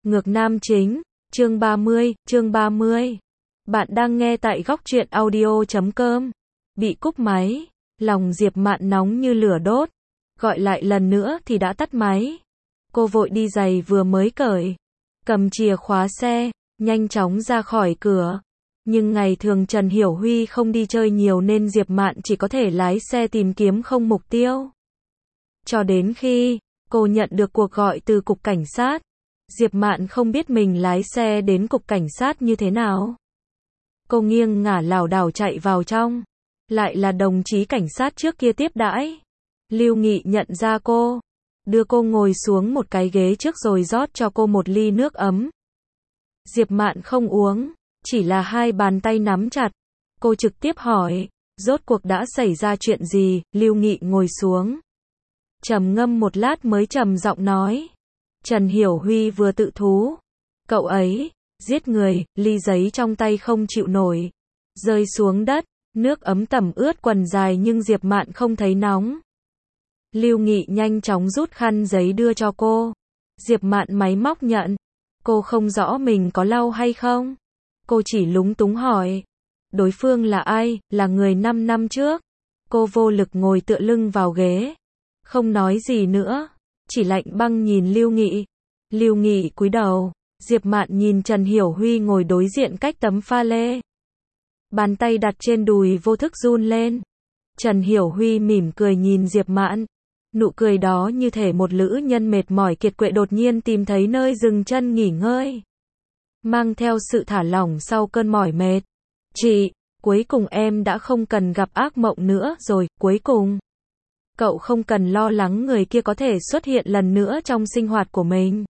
Ngược nam chính, chương 30. Bạn đang nghe tại góc truyện audio.com. Bị cúp máy, lòng Diệp Mạn nóng như lửa đốt. Gọi lại lần nữa thì đã tắt máy. Cô vội đi giày vừa mới cởi, cầm chìa khóa xe, nhanh chóng ra khỏi cửa. Nhưng ngày thường Trần Hiểu Huy không đi chơi nhiều nên Diệp Mạn chỉ có thể lái xe tìm kiếm không mục tiêu. Cho đến khi cô nhận được cuộc gọi từ cục cảnh sát, Diệp Mạn không biết mình lái xe đến cục cảnh sát như thế nào. Cô nghiêng ngả lảo đảo chạy vào trong, lại là đồng chí cảnh sát trước kia tiếp đãi. Lưu Nghị nhận ra cô, đưa cô ngồi xuống một cái ghế trước rồi rót cho cô một ly nước ấm. Diệp Mạn không uống, chỉ là hai bàn tay nắm chặt. Cô trực tiếp hỏi, rốt cuộc đã xảy ra chuyện gì? Lưu Nghị ngồi xuống, trầm ngâm một lát mới trầm giọng nói, Trần Hiểu Huy vừa tự thú. Cậu ấy giết người. Ly giấy trong tay không chịu nổi, rơi xuống đất, nước ấm tẩm ướt quần dài nhưng Diệp Mạn không thấy nóng. Lưu Nghị nhanh chóng rút khăn giấy đưa cho cô. Diệp Mạn máy móc nhận. Cô không rõ mình có lau hay không. Cô chỉ lúng túng hỏi, đối phương là ai? Là người 5 năm trước. Cô vô lực ngồi tựa lưng vào ghế, không nói gì nữa, chỉ lạnh băng nhìn Lưu Nghị. Lưu Nghị cúi đầu. Diệp Mạn nhìn Trần Hiểu Huy ngồi đối diện cách tấm pha lê. Bàn tay đặt trên đùi vô thức run lên. Trần Hiểu Huy mỉm cười nhìn Diệp Mạn. Nụ cười đó như thể một lữ nhân mệt mỏi kiệt quệ đột nhiên tìm thấy nơi dừng chân nghỉ ngơi, mang theo sự thả lỏng sau cơn mỏi mệt. Chị, cuối cùng em đã không cần gặp ác mộng nữa rồi, cuối cùng cậu không cần lo lắng người kia có thể xuất hiện lần nữa trong sinh hoạt của mình.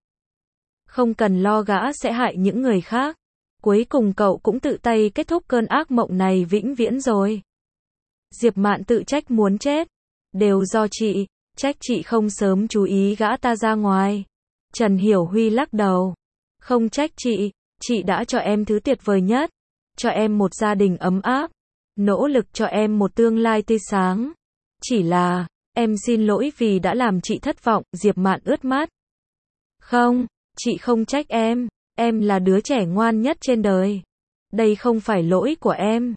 Không cần lo gã sẽ hại những người khác. Cuối cùng cậu cũng tự tay kết thúc cơn ác mộng này vĩnh viễn rồi. Diệp Mạn tự trách muốn chết. Đều do chị, trách chị không sớm chú ý gã ta ra ngoài. Trần Hiểu Huy lắc đầu. Không trách chị đã cho em thứ tuyệt vời nhất. Cho em một gia đình ấm áp. Nỗ lực cho em một tương lai tươi sáng. Chỉ là, em xin lỗi vì đã làm chị thất vọng. Diệp Mạn ướt mắt. Không, chị không trách em là đứa trẻ ngoan nhất trên đời. Đây không phải lỗi của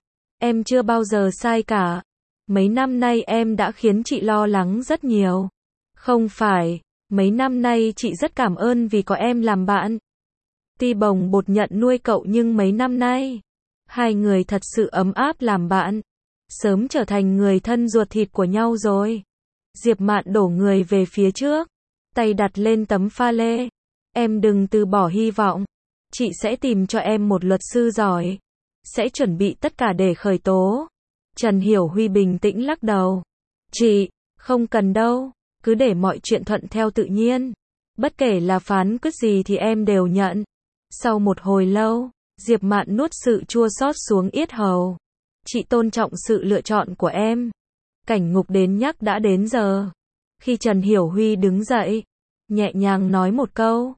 em chưa bao giờ sai cả. Mấy năm nay em đã khiến chị lo lắng rất nhiều. Không phải, mấy năm nay chị rất cảm ơn vì có em làm bạn. Tuy bồng bột nhận nuôi cậu nhưng mấy năm nay, hai người thật sự ấm áp làm bạn. Sớm trở thành người thân ruột thịt của nhau rồi. Diệp Mạn đổ người về phía trước, tay đặt lên tấm pha lê. Em đừng từ bỏ hy vọng. Chị sẽ tìm cho em một luật sư giỏi. Sẽ chuẩn bị tất cả để khởi tố. Trần Hiểu Huy bình tĩnh lắc đầu. Chị, không cần đâu. Cứ để mọi chuyện thuận theo tự nhiên. Bất kể là phán quyết gì thì em đều nhận. Sau một hồi lâu, Diệp Mạn nuốt sự chua xót xuống yết hầu. Chị tôn trọng sự lựa chọn của em. Cảnh ngục đến nhắc đã đến giờ. Khi Trần Hiểu Huy đứng dậy, nhẹ nhàng nói một câu.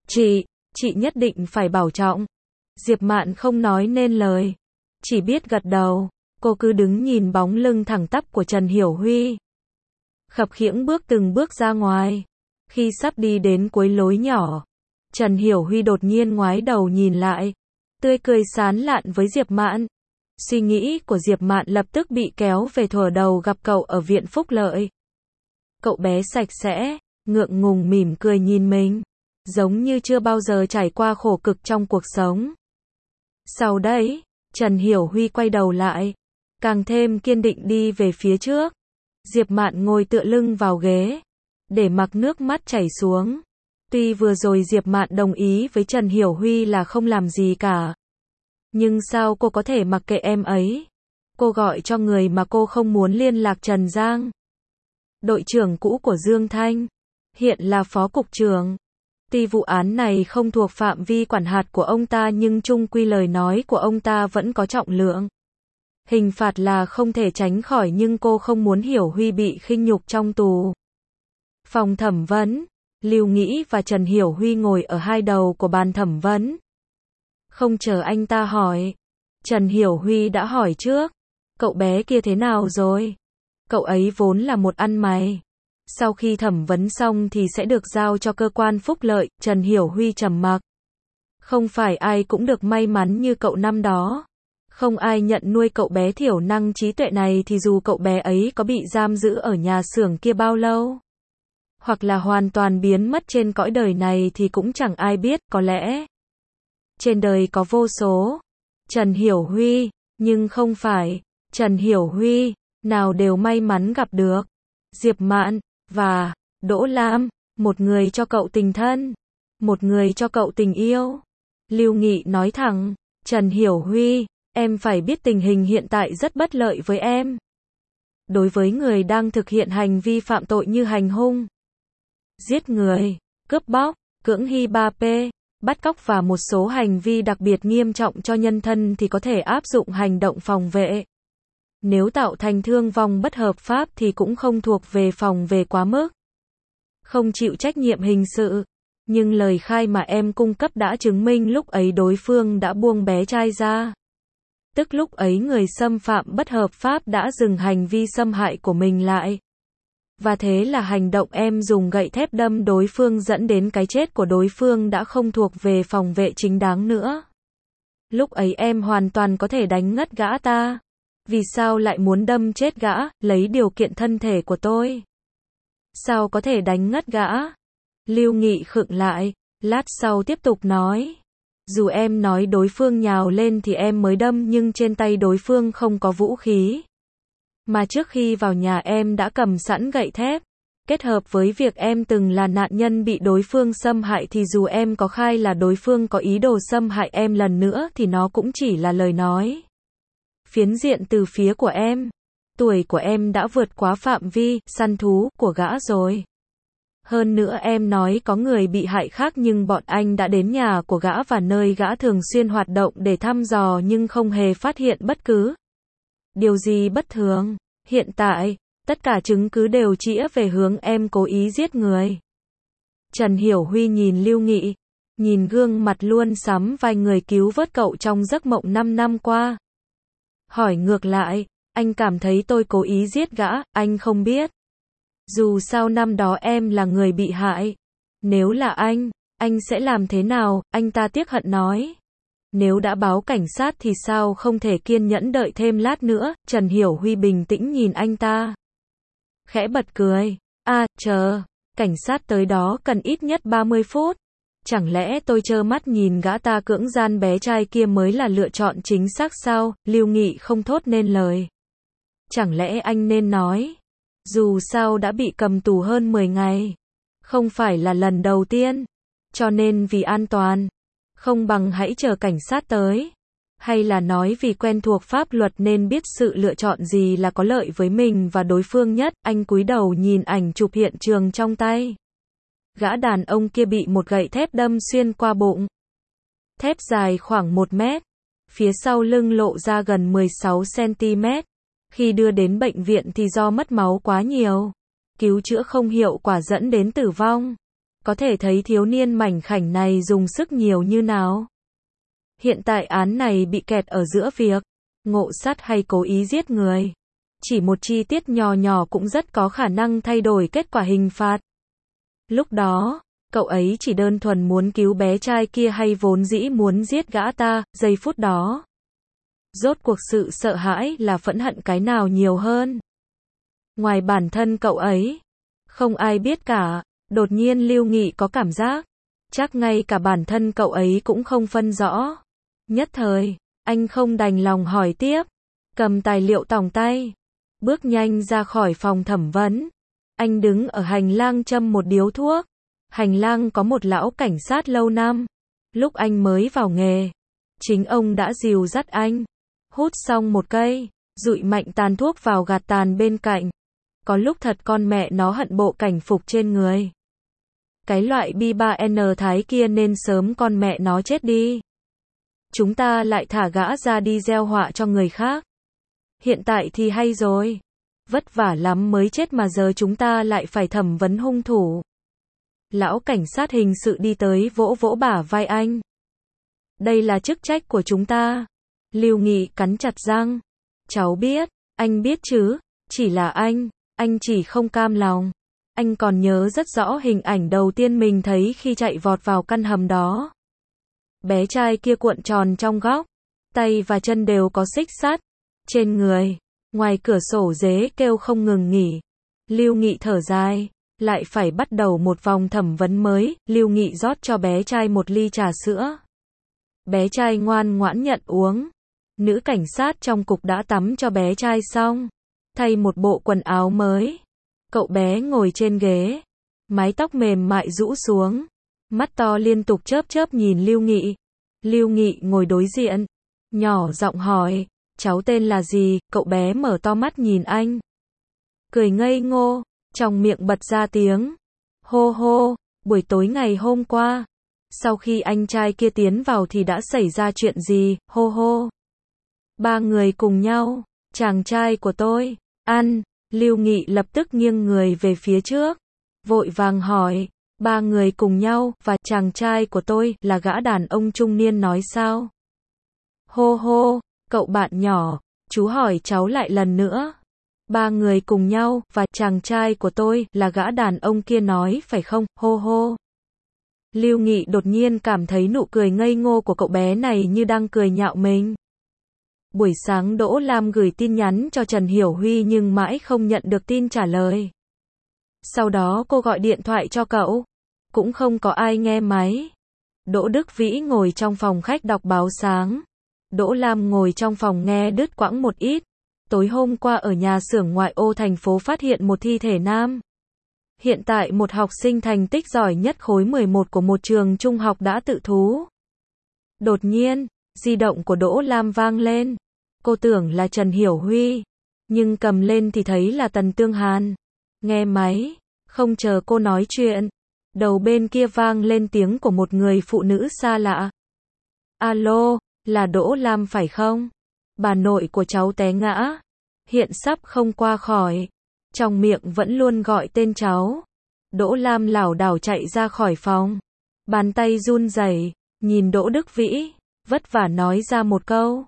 Chị nhất định phải bảo trọng. Diệp Mạn không nói nên lời, chỉ biết gật đầu. Cô cứ đứng nhìn bóng lưng thẳng tắp của Trần Hiểu Huy. Khập khiễng bước từng bước ra ngoài. Khi sắp đi đến cuối lối nhỏ, Trần Hiểu Huy đột nhiên ngoái đầu nhìn lại, tươi cười sán lạn với Diệp Mạn. Suy nghĩ của Diệp Mạn lập tức bị kéo về thuở đầu gặp cậu ở viện Phúc Lợi. Cậu bé sạch sẽ, ngượng ngùng mỉm cười nhìn mình, giống như chưa bao giờ trải qua khổ cực trong cuộc sống. Sau đấy, Trần Hiểu Huy quay đầu lại, càng thêm kiên định đi về phía trước. Diệp Mạn ngồi tựa lưng vào ghế, để mặc nước mắt chảy xuống. Tuy vừa rồi Diệp Mạn đồng ý với Trần Hiểu Huy là không làm gì cả, nhưng sao cô có thể mặc kệ em ấy? Cô gọi cho người mà cô không muốn liên lạc, Trần Giang, đội trưởng cũ của Dương Thanh, hiện là phó cục trưởng. Tuy vụ án này không thuộc phạm vi quản hạt của ông ta nhưng chung quy lời nói của ông ta vẫn có trọng lượng. Hình phạt là không thể tránh khỏi nhưng cô không muốn Hiểu Huy bị khinh nhục trong tù. Phòng thẩm vấn, Lưu Nghị và Trần Hiểu Huy ngồi ở hai đầu của bàn thẩm vấn. Không chờ anh ta hỏi, Trần Hiểu Huy đã hỏi trước. Cậu bé kia thế nào rồi? Cậu ấy vốn là một ăn mày. Sau khi thẩm vấn xong thì sẽ được giao cho cơ quan phúc lợi. Trần Hiểu Huy trầm mặc. Không phải ai cũng được may mắn như cậu năm đó. Không ai nhận nuôi cậu bé thiểu năng trí tuệ này thì dù cậu bé ấy có bị giam giữ ở nhà xưởng kia bao lâu, hoặc là hoàn toàn biến mất trên cõi đời này thì cũng chẳng ai biết, có lẽ trên đời có vô số Trần Hiểu Huy, nhưng không phải Trần Hiểu Huy nào đều may mắn gặp được Diệp Mạn và Đỗ Lam, một người cho cậu tình thân, một người cho cậu tình yêu. Lưu Nghị nói thẳng, Trần Hiểu Huy, em phải biết tình hình hiện tại rất bất lợi với em. Đối với người đang thực hiện hành vi phạm tội như hành hung, giết người, cướp bóc, cưỡng hi 3P, bắt cóc và một số hành vi đặc biệt nghiêm trọng cho nhân thân thì có thể áp dụng hành động phòng vệ. Nếu tạo thành thương vong bất hợp pháp thì cũng không thuộc về phòng vệ quá mức, không chịu trách nhiệm hình sự. Nhưng lời khai mà em cung cấp đã chứng minh lúc ấy đối phương đã buông bé trai ra. Tức lúc ấy người xâm phạm bất hợp pháp đã dừng hành vi xâm hại của mình lại. Và thế là hành động em dùng gậy thép đâm đối phương dẫn đến cái chết của đối phương đã không thuộc về phòng vệ chính đáng nữa. Lúc ấy em hoàn toàn có thể đánh ngất gã ta. Vì sao lại muốn đâm chết gã, lấy điều kiện thân thể của tôi? Sao có thể đánh ngất gã? Lưu Nghị khựng lại, lát sau tiếp tục nói. Dù em nói đối phương nhào lên thì em mới đâm nhưng trên tay đối phương không có vũ khí. Mà trước khi vào nhà em đã cầm sẵn gậy thép. Kết hợp với việc em từng là nạn nhân bị đối phương xâm hại thì dù em có khai là đối phương có ý đồ xâm hại em lần nữa thì nó cũng chỉ là lời nói phiến diện từ phía của em. Tuổi của em đã vượt quá phạm vi săn thú của gã rồi. Hơn nữa em nói có người bị hại khác nhưng bọn anh đã đến nhà của gã và nơi gã thường xuyên hoạt động để thăm dò nhưng không hề phát hiện bất cứ điều gì bất thường. Hiện tại, tất cả chứng cứ đều chĩa về hướng em cố ý giết người. Trần Hiểu Huy nhìn Lưu Nghị, nhìn gương mặt luôn sắm vai người cứu vớt cậu trong giấc mộng 5 năm qua. Hỏi ngược lại, anh cảm thấy tôi cố ý giết gã, anh không biết. Dù sao năm đó em là người bị hại. Nếu là anh sẽ làm thế nào? Anh ta tiếc hận nói. Nếu đã báo cảnh sát thì sao không thể kiên nhẫn đợi thêm lát nữa? Trần Hiểu Huy bình tĩnh nhìn anh ta. Khẽ bật cười. Chờ, cảnh sát tới đó cần ít nhất 30 phút. Chẳng lẽ tôi trơ mắt nhìn gã ta cưỡng gian bé trai kia mới là lựa chọn chính xác sao? Lưu Nghị không thốt nên lời. Chẳng lẽ anh nên nói. Dù sao đã bị cầm tù hơn 10 ngày. Không phải là lần đầu tiên. Cho nên vì an toàn. Không bằng hãy chờ cảnh sát tới. Hay là nói vì quen thuộc pháp luật nên biết sự lựa chọn gì là có lợi với mình và đối phương nhất. Anh cúi đầu nhìn ảnh chụp hiện trường trong tay. Gã đàn ông kia bị một gậy thép đâm xuyên qua bụng. Thép dài khoảng 1 mét. Phía sau lưng lộ ra gần 16 cm. Khi đưa đến bệnh viện thì do mất máu quá nhiều, cứu chữa không hiệu quả dẫn đến tử vong. Có thể thấy thiếu niên mảnh khảnh này dùng sức nhiều như nào. Hiện tại án này bị kẹt ở giữa việc ngộ sát hay cố ý giết người. Chỉ một chi tiết nhỏ nhỏ cũng rất có khả năng thay đổi kết quả hình phạt. Lúc đó, cậu ấy chỉ đơn thuần muốn cứu bé trai kia hay vốn dĩ muốn giết gã ta, giây phút đó. Rốt cuộc sự sợ hãi là phẫn hận cái nào nhiều hơn? Ngoài bản thân cậu ấy, không ai biết cả. Đột nhiên Lưu Nghị có cảm giác, chắc ngay cả bản thân cậu ấy cũng không phân rõ. Nhất thời, anh không đành lòng hỏi tiếp, cầm tài liệu tòng tay, bước nhanh ra khỏi phòng thẩm vấn. Anh đứng ở hành lang châm một điếu thuốc. Hành lang có một lão cảnh sát lâu năm. Lúc anh mới vào nghề, chính ông đã dìu dắt anh. Hút xong một cây, dụi mạnh tàn thuốc vào gạt tàn bên cạnh. Có lúc thật con mẹ nó hận bộ cảnh phục trên người. Cái loại B3N thái kia nên sớm con mẹ nó chết đi. Chúng ta lại thả gã ra đi gieo họa cho người khác. Hiện tại thì hay rồi. Vất vả lắm mới chết mà giờ chúng ta lại phải thẩm vấn hung thủ. Lão cảnh sát hình sự đi tới vỗ vỗ bả vai anh. Đây là chức trách của chúng ta. Lưu Nghị cắn chặt răng. Cháu biết, anh biết chứ, chỉ là anh chỉ không cam lòng. Anh còn nhớ rất rõ hình ảnh đầu tiên mình thấy khi chạy vọt vào căn hầm đó. Bé trai kia cuộn tròn trong góc, tay và chân đều có xích sắt trên người. Ngoài cửa sổ dế kêu không ngừng nghỉ. Lưu Nghị thở dài, lại phải bắt đầu một vòng thẩm vấn mới. Lưu Nghị rót cho bé trai một ly trà sữa. Bé trai ngoan ngoãn nhận uống. Nữ cảnh sát trong cục đã tắm cho bé trai xong, thay một bộ quần áo mới. Cậu bé ngồi trên ghế, mái tóc mềm mại rũ xuống, mắt to liên tục chớp chớp nhìn Lưu Nghị. Lưu Nghị ngồi đối diện, nhỏ giọng hỏi, cháu tên là gì? Cậu bé mở to mắt nhìn anh, cười ngây ngô, trong miệng bật ra tiếng hô hô. Buổi tối ngày hôm qua, sau khi anh trai kia tiến vào thì đã xảy ra chuyện gì? Hô hô. Ba người cùng nhau, chàng trai của tôi, ăn. Lưu Nghị lập tức nghiêng người về phía trước, vội vàng hỏi, ba người cùng nhau, và chàng trai của tôi là gã đàn ông trung niên nói sao? Hô hô, cậu bạn nhỏ, chú hỏi cháu lại lần nữa. Ba người cùng nhau, và chàng trai của tôi là gã đàn ông kia nói phải không? Hô hô. Lưu Nghị đột nhiên cảm thấy nụ cười ngây ngô của cậu bé này như đang cười nhạo mình. Buổi sáng Đỗ Lam gửi tin nhắn cho Trần Hiểu Huy nhưng mãi không nhận được tin trả lời. Sau đó cô gọi điện thoại cho cậu, cũng không có ai nghe máy. Đỗ Đức Vĩ ngồi trong phòng khách đọc báo sáng. Đỗ Lam ngồi trong phòng nghe đứt quãng một ít. Tối hôm qua ở nhà xưởng ngoại ô thành phố phát hiện một thi thể nam. Hiện tại một học sinh thành tích giỏi nhất khối 11 của một trường trung học đã tự thú. Đột nhiên, di động của Đỗ Lam vang lên. Cô tưởng là Trần Hiểu Huy, nhưng cầm lên thì thấy là Tần Tương Hàn. Nghe máy, không chờ cô nói chuyện, đầu bên kia vang lên tiếng của một người phụ nữ xa lạ. Alo, là Đỗ Lam phải không? Bà nội của cháu té ngã, hiện sắp không qua khỏi. Trong miệng vẫn luôn gọi tên cháu. Đỗ Lam lảo đảo chạy ra khỏi phòng, bàn tay run rẩy, nhìn Đỗ Đức Vĩ, vất vả nói ra một câu.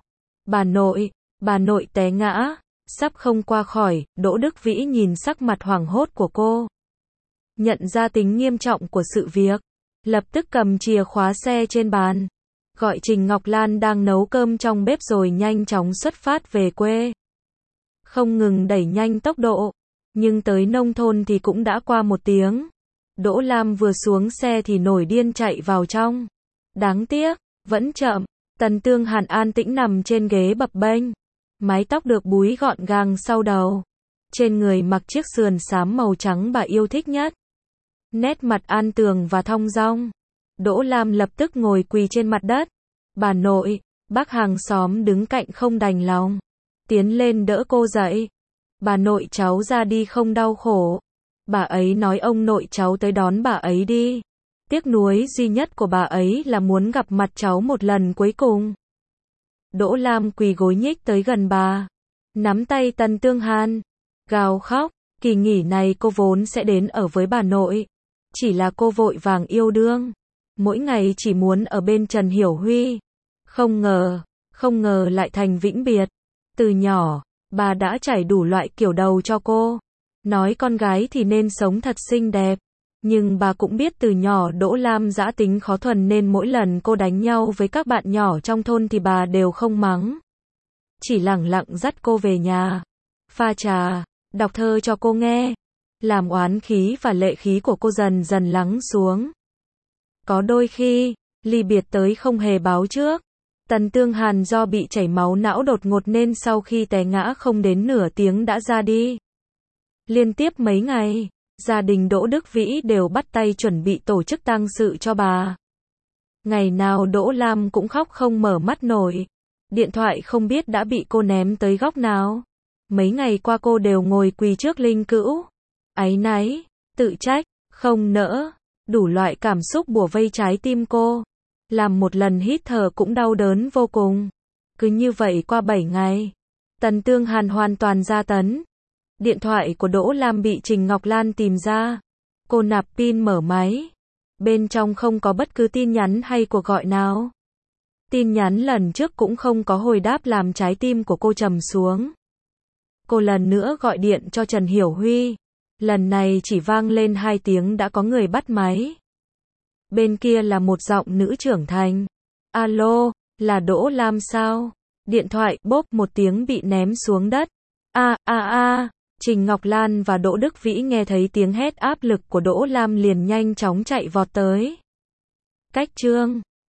Bà nội té ngã, sắp không qua khỏi. Đỗ Đức Vĩ nhìn sắc mặt hoảng hốt của cô, nhận ra tính nghiêm trọng của sự việc, lập tức cầm chìa khóa xe trên bàn, gọi Trình Ngọc Lan đang nấu cơm trong bếp rồi nhanh chóng xuất phát về quê. Không ngừng đẩy nhanh tốc độ, nhưng tới nông thôn thì cũng đã qua 1 tiếng. Đỗ Lam vừa xuống xe thì nổi điên chạy vào trong. Đáng tiếc, vẫn chậm. Tần Tương Hàn an tĩnh nằm trên ghế bập bênh, mái tóc được búi gọn gàng sau đầu. Trên người mặc chiếc sườn xám màu trắng bà yêu thích nhất. Nét mặt an tường và thong dong. Đỗ Lam lập tức ngồi quỳ trên mặt đất. Bà nội, bác hàng xóm đứng cạnh không đành lòng, tiến lên đỡ cô dậy. Bà nội cháu ra đi không đau khổ. Bà ấy nói ông nội cháu tới đón bà ấy đi. Tiếc nuối duy nhất của bà ấy là muốn gặp mặt cháu một lần cuối cùng. Đỗ Lam quỳ gối nhích tới gần bà, nắm tay Tần Tương Hàn, gào khóc. Kỳ nghỉ này cô vốn sẽ đến ở với bà nội, chỉ là cô vội vàng yêu đương, mỗi ngày chỉ muốn ở bên Trần Hiểu Huy. Không ngờ lại thành vĩnh biệt. Từ nhỏ, bà đã trải đủ loại kiểu đầu cho cô. Nói con gái thì nên sống thật xinh đẹp. Nhưng bà cũng biết từ nhỏ Đỗ Lam dã tính khó thuần nên mỗi lần cô đánh nhau với các bạn nhỏ trong thôn thì bà đều không mắng. Chỉ lẳng lặng dắt cô về nhà, pha trà, đọc thơ cho cô nghe. Làm oán khí và lệ khí của cô dần dần lắng xuống. Có đôi khi, ly biệt tới không hề báo trước. Tần Tương Hàn do bị chảy máu não đột ngột nên sau khi té ngã không đến nửa tiếng đã ra đi. Liên tiếp mấy ngày, gia đình Đỗ Đức Vĩ đều bắt tay chuẩn bị tổ chức tang sự cho bà. Ngày nào Đỗ Lam cũng khóc không mở mắt nổi. Điện thoại không biết đã bị cô ném tới góc nào. Mấy ngày qua cô đều ngồi quỳ trước linh cữu. Áy náy, tự trách, không nỡ. Đủ loại cảm xúc bủa vây trái tim cô. Làm một lần hít thở cũng đau đớn vô cùng. Cứ như vậy qua 7 ngày. Tần Tương Hàn hoàn toàn ra tấn. Điện thoại của Đỗ Lam bị Trình Ngọc Lan tìm ra. Cô nạp pin mở máy. Bên trong không có bất cứ tin nhắn hay cuộc gọi nào. Tin nhắn lần trước cũng không có hồi đáp làm trái tim của cô trầm xuống. Cô lần nữa gọi điện cho Trần Hiểu Huy. Lần này chỉ vang lên 2 tiếng đã có người bắt máy. Bên kia là một giọng nữ trưởng thành. Alo, là Đỗ Lam sao? Điện thoại bốp một tiếng bị ném xuống đất. Trình Ngọc Lan và Đỗ Đức Vĩ nghe thấy tiếng hét áp lực của Đỗ Lam liền nhanh chóng chạy vọt tới. Cách Trương